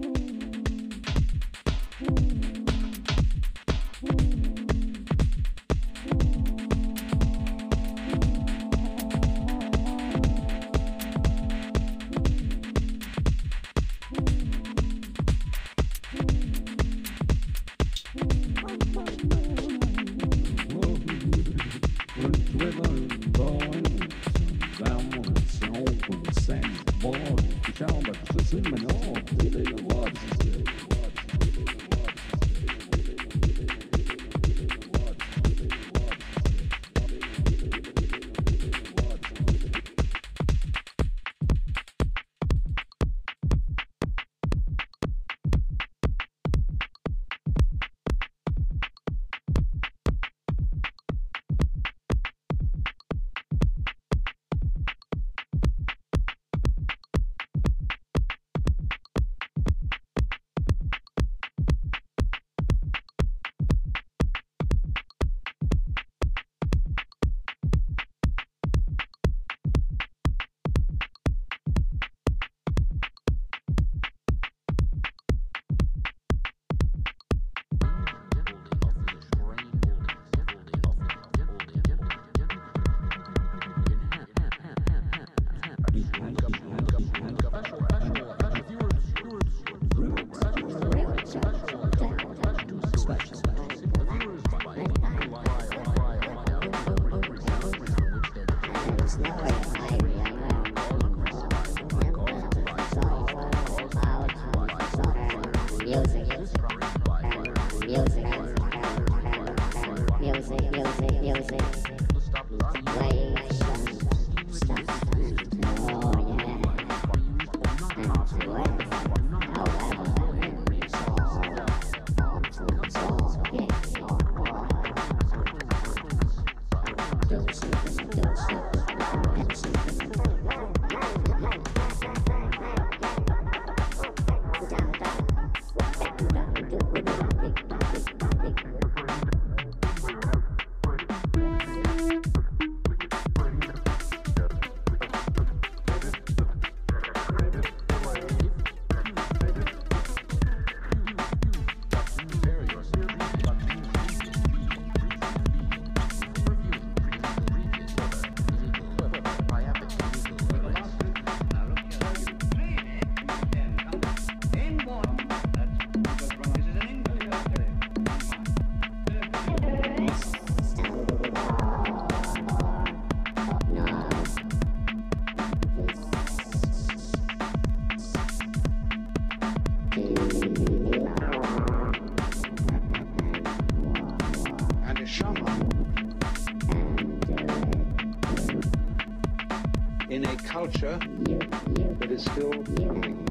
culture that is still coming.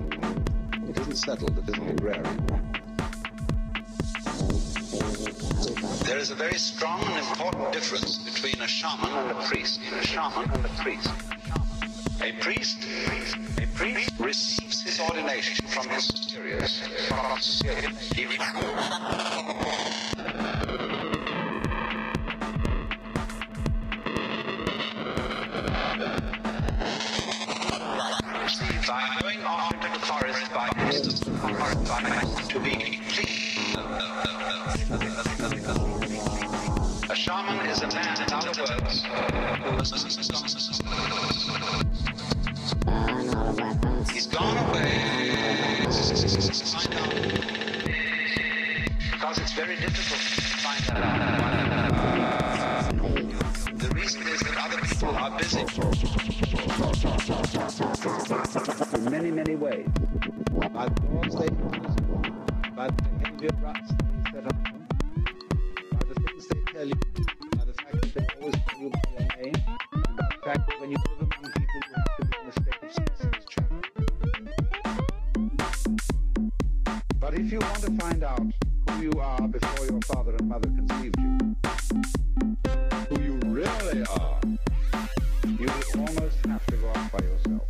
It isn't settled, it isn't agrarian. There is a very strong and important difference between a shaman and a priest. A priest receives his ordination from his superiors. By going off into the forest by instance to be clean. A shaman is a man, in other words, he's gone away. Find out. Because it's very difficult to find out. The reason is that other people are busy. In many, many ways. By the thoughts they use, by the behavior ruts they set up, by the things they tell you, by the fact that they always tell you by your name, and by the fact that when you live among people you have to be in a state of species channel. But if you want to find out who you are before your father and mother conceived you, who you really are, you will almost have to go out by yourself.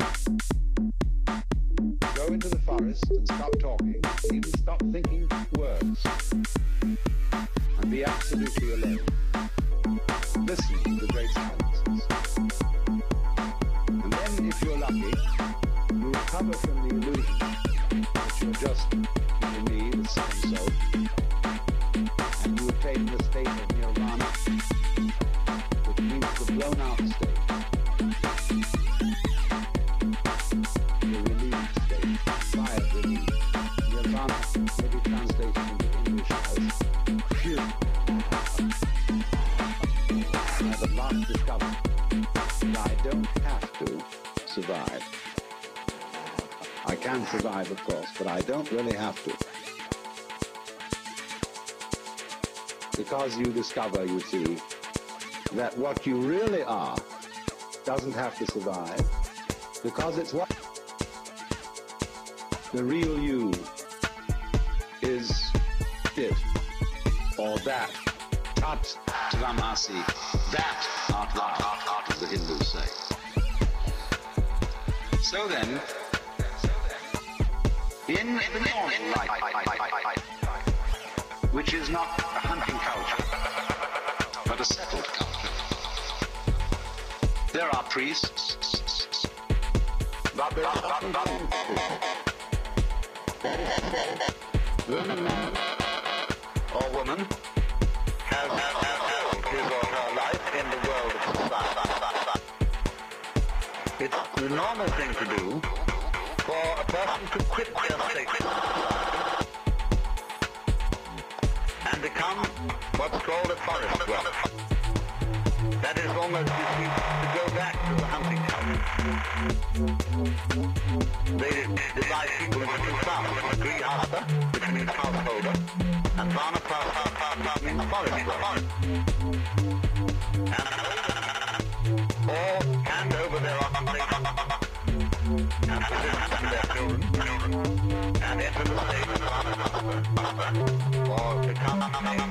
Go into the forest and stop talking, even stop thinking words, and be absolutely alone. Listen to the great silences. And then, if you're lucky, you recover from the illusion that you're just to me the same so, and you attain the state of nirvana, which means the blown out state, the relieved state, quiet relief. Nirvana may be translated into English as pure. I have at last discovered that I don't have to survive. I can survive, of course, but I don't really have to. Because you discover, you see, that what you really are doesn't have to survive, because it's what the real you is it, or that. Tat Tvamasi, that art thou, as the Hindus say. So then, in the normal life, which is not a hunting culture, but a settled culture, there are priests, but there are when a man or woman has his or her life in the world of society, it's the normal thing to do for a person to quit their station and become what's called a forest dweller. That is almost, you see, to go back to the hunting culture. They divide people into two classes: Grihastha, which means householder, and Vanapasa, means forest dweller. All hand over their occupation and position their children and enter the state of Vanapasa, or become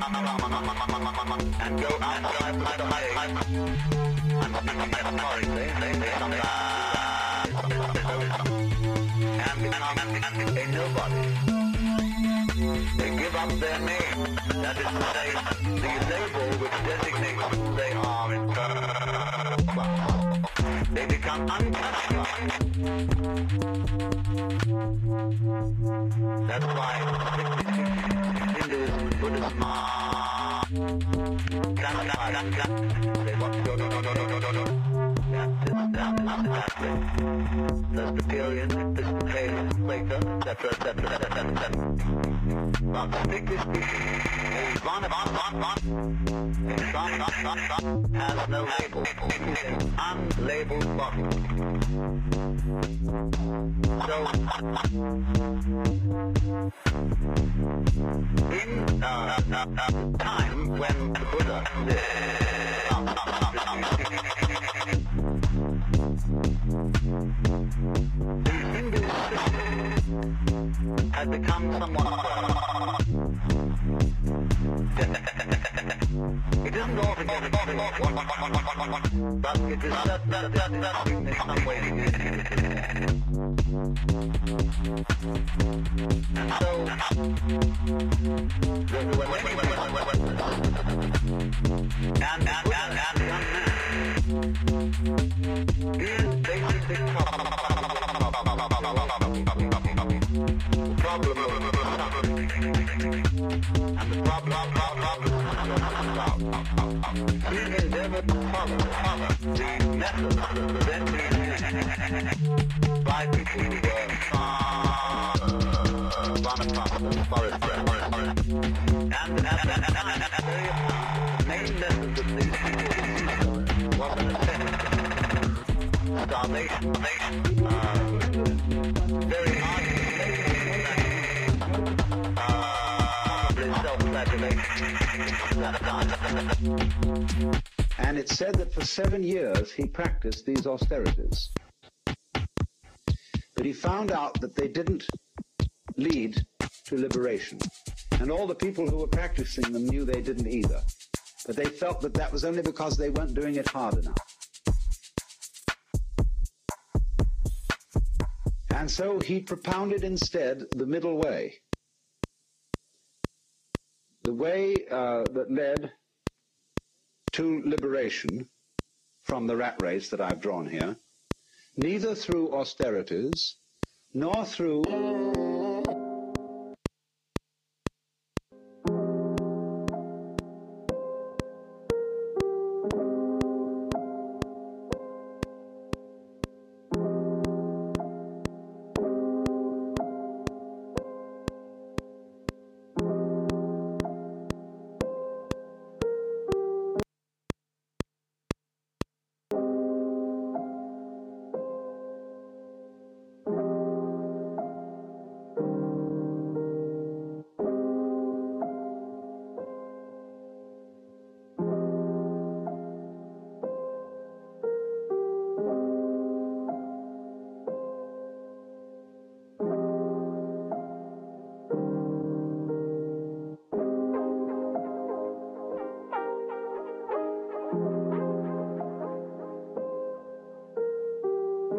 and go outside the highway and metaphorically they and become a nobody. They give up their name, that is to say, the label which designates who they are in turn. They become untouchable. That's why Hinduism, Buddhism, they want to go. Presbyterian, Episcopalian, Quaker, etc. But strictly speaking, has no label. It's an unlabeled bottle. So, in the time when the Buddha had become somewhat it isn't altogether true, but it is that in some way. And so and the young man is basically problem and the problem he endeavored to follow the methods then used by people who were forest dwellers. And the main method of these people was an attempt starvation, very hard and it's said that for 7 years he practiced these austerities. But he found out that they didn't lead to liberation. And all the people who were practicing them knew they didn't either. But they felt that that was only because they weren't doing it hard enough. And so he propounded instead the middle way. The way that led to liberation from the rat race that I've drawn here, neither through austerities, nor through